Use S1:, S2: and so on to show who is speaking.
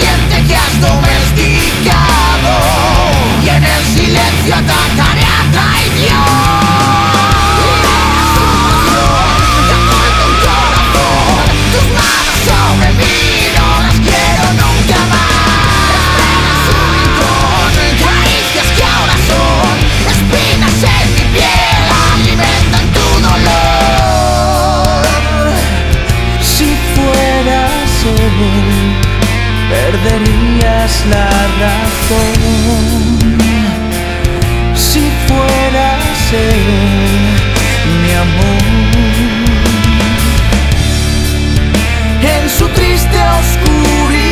S1: serpiente que has domesticado, y en el silencio atacaré a traición. Tus manos sobre mí, no las quiero nunca más. Esperas un rincón, caricias que ahora son espinas en mi piel, alimentan tu dolor.
S2: Si fueras él, perderías la razón. Si fueras él, mi amor.
S1: En su triste oscuridad